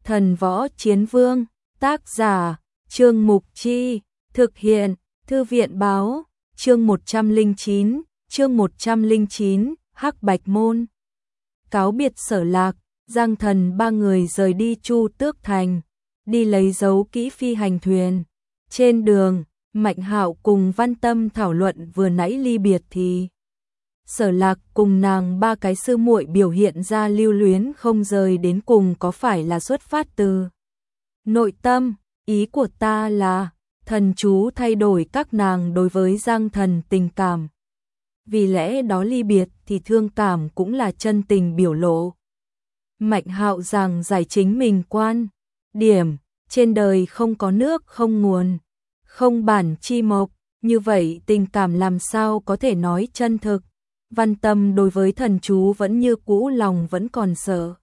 Thần Võ Chiến Vương, tác giả, Trương Mục Chi, thực hiện, Thư viện Báo, chương 109, Hắc Bạch Môn. Cáo biệt Sở Lạc, Giang Thần ba người rời đi Chu Tước Thành, đi lấy dấu kỹ phi hành thuyền. Trên đường, Mạnh Hạo cùng Văn Tâm thảo luận vừa nãy ly biệt thì Sở Lạc cùng nàng ba cái sư muội biểu hiện ra lưu luyến không rời đến cùng có phải là xuất phát từ nội tâm. Ý của ta là thần chú thay đổi các nàng đối với Giang Thần tình cảm. Vì lẽ đó ly biệt thì thương cảm cũng là chân tình biểu lộ. Mạnh Hạo giảng giải chính mình quan điểm, trên đời không có nước không nguồn, không bản chi mộc, như vậy tình cảm làm sao có thể nói chân thực. Văn Tâm đối với thần chú vẫn như cũ, lòng vẫn còn sợ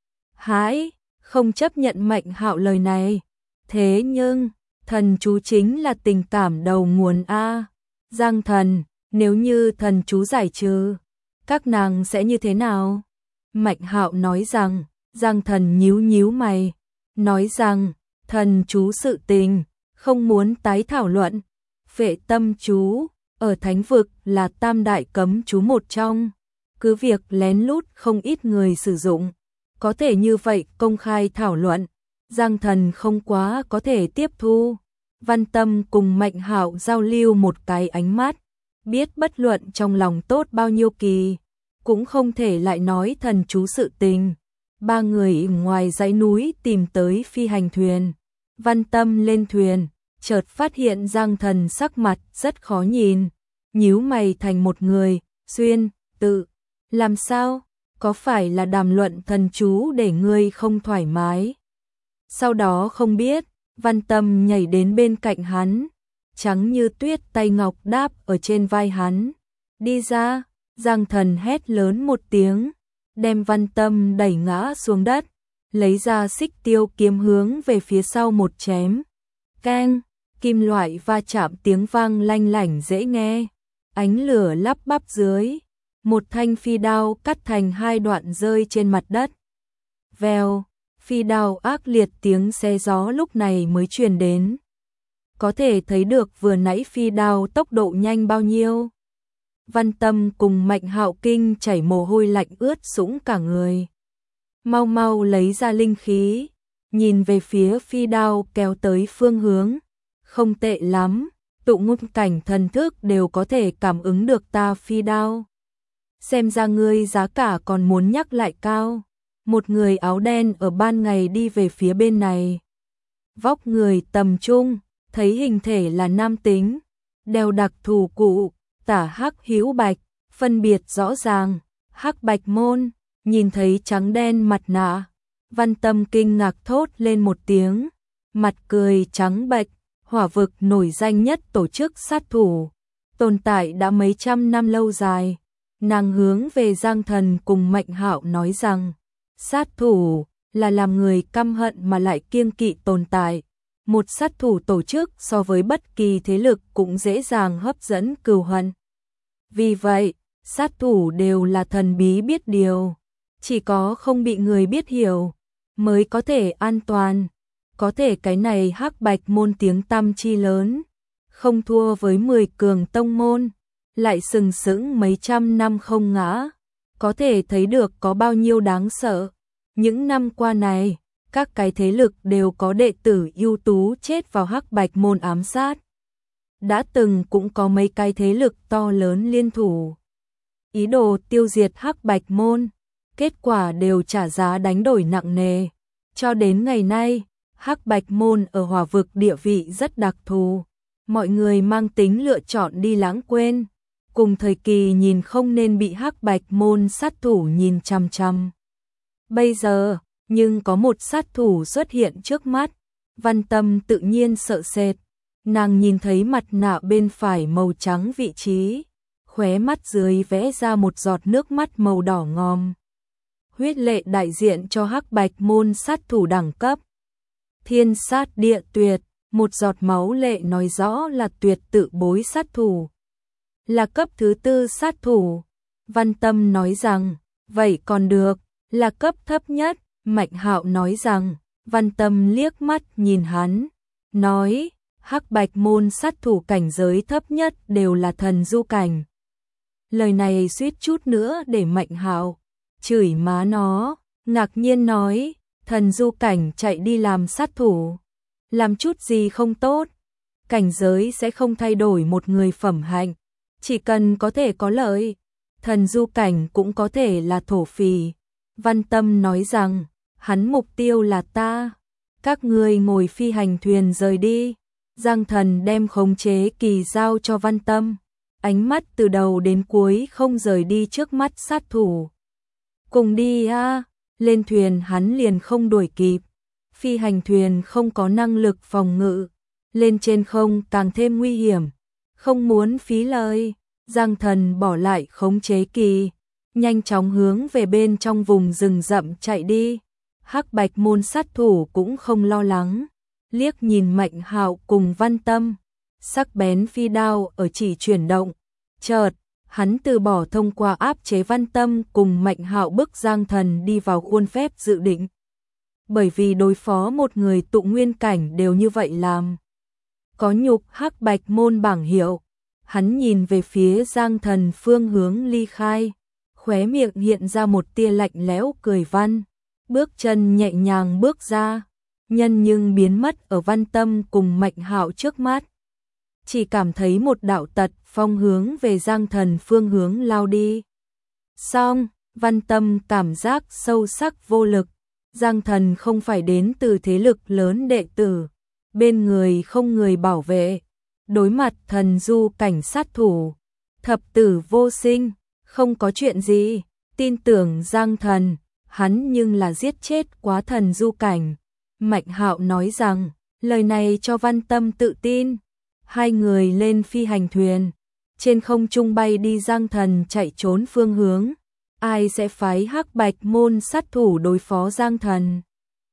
hãi, không chấp nhận Mạnh Hạo lời này. Thế nhưng, thần chú chính là tình cảm đầu nguồn a. Giang Thần, nếu như thần chú giải trừ, các nàng sẽ như thế nào? Mạnh Hạo nói rằng, Giang Thần nhíu nhíu mày, nói rằng, thần chú sự tình, không muốn tái thảo luận. Phệ tâm chú, ở thánh vực là tam đại cấm chú một trong, cứ việc lén lút không ít người sử dụng, có thể như vậy công khai thảo luận, Giang Thần không quá có thể tiếp thu. Văn Tâm cùng Mạnh Hạo giao lưu một cái ánh mắt, biết bất luận trong lòng tốt bao nhiêu kỳ, cũng không thể lại nói thần chú sự tình. Ba người ngoài dãy núi tìm tới phi hành thuyền. Văn Tâm lên thuyền, chợt phát hiện Giang Thần sắc mặt rất khó nhìn, nhíu mày thành một người, Xuyên, tự, làm sao, có phải là đàm luận thần chú để ngươi không thoải mái? Sau đó không biết, Văn Tâm nhảy đến bên cạnh hắn, trắng như tuyết tay ngọc đáp ở trên vai hắn. Đi ra, Giang Thần hét lớn một tiếng, đem Văn Tâm đẩy ngã xuống đất, lấy ra xích tiêu kiếm hướng về phía sau một chém. Keng, kim loại va chạm tiếng vang lanh lảnh dễ nghe, ánh lửa lắp bắp dưới, một thanh phi đao cắt thành hai đoạn rơi trên mặt đất. Vèo, phi đao ác liệt tiếng xé gió lúc này mới truyền đến. Có thể thấy được vừa nãy phi đao tốc độ nhanh bao nhiêu. Văn Tâm cùng Mạnh Hạo kinh chảy mồ hôi lạnh ướt sũng cả người. Mau mau lấy ra linh khí, nhìn về phía phi đao kéo tới phương hướng. Không tệ lắm, tụ ngôn cảnh thần thức đều có thể cảm ứng được ta phi đao. Xem ra ngươi giá cả còn muốn nhắc lại cao. Một người áo đen ở ban ngày đi về phía bên này. Vóc người tầm trung, thấy hình thể là nam tính, đeo đặc thù cụ, tả hắc hữu bạch, phân biệt rõ ràng, Hắc Bạch Môn, nhìn thấy trắng đen mặt nạ. Văn Tâm kinh ngạc thốt lên một tiếng, mặt cười trắng bệch, hỏa vực nổi danh nhất tổ chức sát thủ, tồn tại đã mấy trăm năm lâu dài. Nàng hướng về Giang Thần cùng Mạnh Hạo nói rằng, sát thủ là làm người căm hận mà lại kiêng kỵ tồn tại. Một sát thủ tổ chức so với bất kỳ thế lực cũng dễ dàng hấp dẫn cừu hận. Vì vậy, sát thủ đều là thần bí biết điều, chỉ có không bị người biết hiểu mới có thể an toàn. Có thể cái này Hắc Bạch Môn tiếng tăm chi lớn, không thua với 10 cường tông môn, lại sừng sững mấy trăm năm không ngã, có thể thấy được có bao nhiêu đáng sợ. Những năm qua này, các cái thế lực đều có đệ tử ưu tú chết vào Hắc Bạch Môn ám sát. Đã từng cũng có mấy cái thế lực to lớn liên thủ, ý đồ tiêu diệt Hắc Bạch Môn, kết quả đều trả giá đánh đổi nặng nề. Cho đến ngày nay, Hắc Bạch Môn ở hỏa vực địa vị rất đặc thù, mọi người mang tính lựa chọn đi lãng quên, cùng thời kỳ nhìn không nên bị Hắc Bạch Môn sát thủ nhìn chằm chằm. Bây giờ, nhưng có một sát thủ xuất hiện trước mắt, Văn Tâm tự nhiên sợ sệt, nàng nhìn thấy mặt nạ bên phải màu trắng vị trí, khóe mắt dưới vẽ ra một giọt nước mắt màu đỏ ngòm. Huyết lệ đại diện cho Hắc Bạch Môn sát thủ đẳng cấp Thiên Sát Địa Tuyệt, một giọt máu lệ nói rõ là tuyệt tự bối sát thủ, là cấp thứ 4 sát thủ. Văn Tâm nói rằng, vậy còn được, là cấp thấp nhất. Mạnh Hạo nói rằng, Văn Tâm liếc mắt nhìn hắn, nói, Hắc Bạch môn sát thủ cảnh giới thấp nhất đều là thần du cảnh. Lời này suýt chút nữa để Mạnh Hạo chửi má nó, ngạc nhiên nói, thần du cảnh chạy đi làm sát thủ, làm chút gì không tốt, cảnh giới sẽ không thay đổi một người phẩm hạnh, chỉ cần có thể có lợi, thần du cảnh cũng có thể là thổ phỉ. Văn Tâm nói rằng, hắn mục tiêu là ta, các ngươi ngồi phi hành thuyền rời đi. Giang Thần đem khống chế kỳ giao cho Văn Tâm, ánh mắt từ đầu đến cuối không rời đi trước mắt sát thủ. Cùng đi a, lên thuyền hắn liền không đuổi kịp, phi hành thuyền không có năng lực phòng ngự, lên trên không càng thêm nguy hiểm, không muốn phí lời, Giang Thần bỏ lại khống chế kỳ, nhanh chóng hướng về bên trong vùng rừng rậm chạy đi. Hắc Bạch môn sát thủ cũng không lo lắng, liếc nhìn Mạnh Hạo cùng Văn Tâm, sắc bén phi đao ở chỉ chuyển động, chợt hắn từ bỏ thông qua áp chế Văn Tâm cùng Mạnh Hạo bức Giang Thần đi vào khuôn phép dự định. Bởi vì đối phó một người tụ nguyên cảnh đều như vậy làm. Có nhục Hắc Bạch môn bảng hiệu, hắn nhìn về phía Giang Thần phương hướng ly khai, khóe miệng hiện ra một tia lạnh lẽo cười văn, bước chân nhẹ nhàng bước ra, nhân nhưng biến mất ở Văn Tâm cùng Mạnh Hạo trước mắt. Chỉ cảm thấy một đạo tật phong hướng về Giang Thần phương hướng lao đi. Xong, Văn Tâm cảm giác sâu sắc vô lực, Giang Thần không phải đến từ thế lực lớn đệ tử, bên người không người bảo vệ, đối mặt thần du cảnh sát thủ, thập tử vô sinh, không có chuyện gì, tin tưởng Giang Thần, hắn nhưng là giết chết quá thần du cảnh. Mạnh Hạo nói rằng, lời này cho Văn Tâm tự tin. Hai người lên phi hành thuyền, trên không trung bay đi. Giang Thần chạy trốn phương hướng, ai sẽ phái Hắc Bạch môn sát thủ đối phó Giang Thần?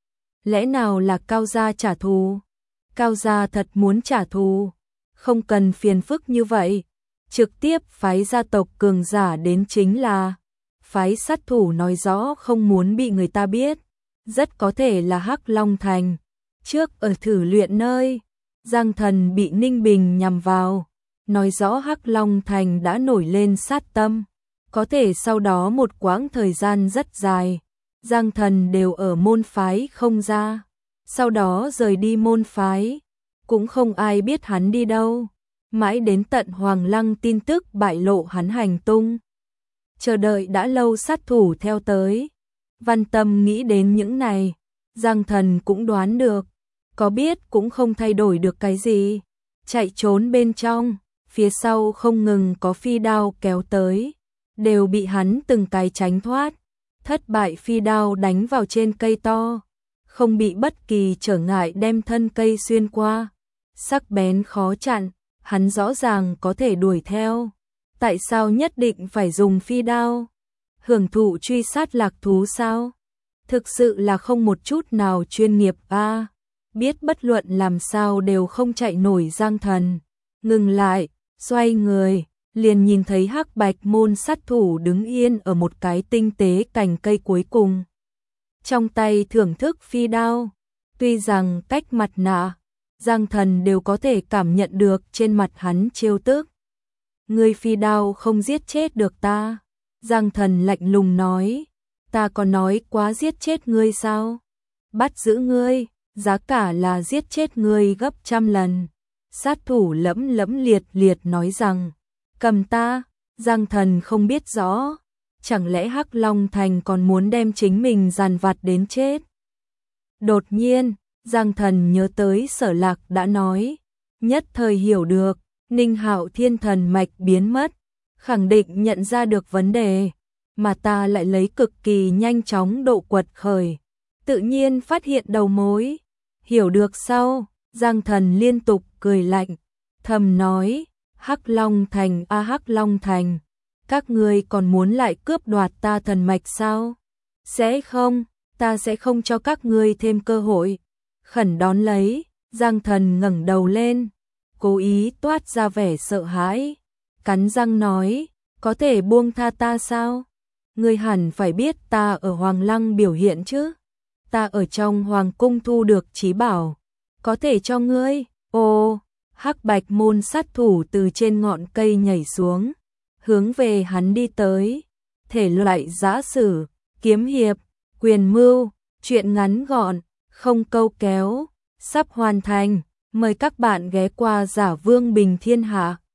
Lẽ nào là Cao gia trả thù? Cao gia thật muốn trả thù, không cần phiền phức như vậy, trực tiếp phái gia tộc cường giả đến chính là. Phái sát thủ nói rõ không muốn bị người ta biết, rất có thể là Hắc Long Thành. Trước ở thử luyện nơi, Giang Thần bị Ninh Bình nhằm vào, nói rõ Hắc Long Thành đã nổi lên sát tâm, có thể sau đó một quãng thời gian rất dài, Giang Thần đều ở môn phái không ra, sau đó rời đi môn phái, cũng không ai biết hắn đi đâu, mãi đến tận Hoàng Lăng tin tức bại lộ hắn hành tung. Chờ đợi đã lâu sát thủ theo tới, Văn Tâm nghĩ đến những này, Giang Thần cũng đoán được, có biết cũng không thay đổi được cái gì, chạy trốn bên trong, phía sau không ngừng có phi đao kéo tới, đều bị hắn từng cái tránh thoát, thất bại phi đao đánh vào trên cây to, không bị bất kỳ trở ngại đem thân cây xuyên qua, sắc bén khó chặn, hắn rõ ràng có thể đuổi theo, tại sao nhất định phải dùng phi đao? Hưởng thụ truy sát lạc thú sao? Thực sự là không một chút nào chuyên nghiệp a. Biết bất luận làm sao đều không chạy nổi. Giang Thần ngừng lại, xoay người, liền nhìn thấy Hắc Bạch môn sát thủ đứng yên ở một cái tinh tế cành cây cuối cùng, trong tay thưởng thức phi đao. Tuy rằng cách mặt nạ, Giang Thần đều có thể cảm nhận được trên mặt hắn trêu tức. Ngươi phi đao không giết chết được ta. Giang Thần lạnh lùng nói, ta có nói quá giết chết ngươi sao? Bắt giữ ngươi, giá cả là giết chết ngươi gấp trăm lần. Sát thủ lẫm lẫm liệt liệt nói rằng, cầm ta. Giang Thần không biết rõ, chẳng lẽ Hắc Long Thành còn muốn đem chính mình giàn vặt đến chết? Đột nhiên, Giang Thần nhớ tới Sở Lạc đã nói, nhất thời hiểu được, Ninh Hạo thiên thần mạch biến mất, khẳng định nhận ra được vấn đề, mà ta lại lấy cực kỳ nhanh chóng độ quật khởi, tự nhiên phát hiện đầu mối. Hiểu được sau, Giang Thần liên tục cười lạnh, thầm nói, Hắc Long Thành a Hắc Long Thành, các ngươi còn muốn lại cướp đoạt ta thần mạch sao? Sẽ không, ta sẽ không cho các ngươi thêm cơ hội. Khẩn đón lấy, Giang Thần ngẩng đầu lên, cố ý toát ra vẻ sợ hãi, cắn răng nói, có thể buông tha ta sao? Ngươi hẳn phải biết ta ở Hoàng Lăng biểu hiện chứ? ta ở trong hoàng cung thu được trí bảo, có thể cho ngươi. Ô, Hắc Bạch môn sát thủ từ trên ngọn cây nhảy xuống, hướng về hắn đi tới. Thể loại giã sử, kiếm hiệp, quyền mưu, truyện ngắn gọn, không câu kéo, sắp hoàn thành. Mời các bạn ghé qua Giả Vương Bình Thiên Hạ.